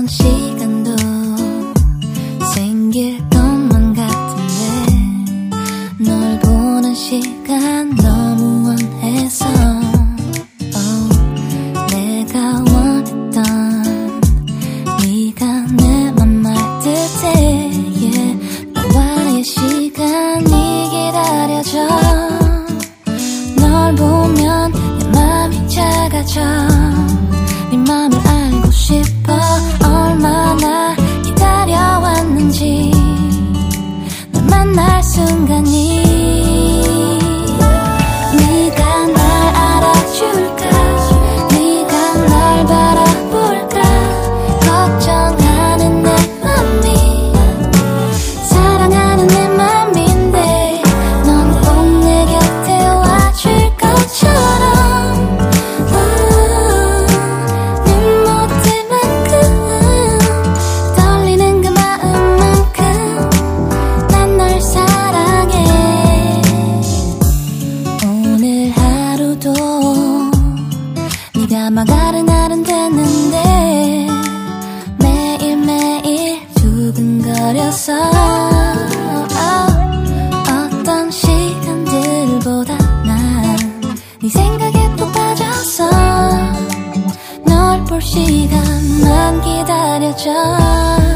어떤 시간도 생길 것만 같은데 널 보는 시간 너무 원해서 내가 원했던 네가 내 맘 알 듯해 너와의 시간이 기다려져 널 보면 내 맘이 작아져 네 맘을 알고 싶어 얼마나 기다려왔는지 널 만날 순간이 네가 날 알아줄까 네가 날 바라볼까 걱정하는 내 맘이 사랑하는 내 맘인데 넌 꼭 내 곁에 와줄 것처럼 눈못질만큼 떨리는 그 마음만큼 난 널 사랑해 오늘 하루도 네가 막 아른아른댔는데 매일매일 두근거렸어 어떤 시간들보다 난 네 생각에 푹 빠졌어 널 볼 시간만 기다려져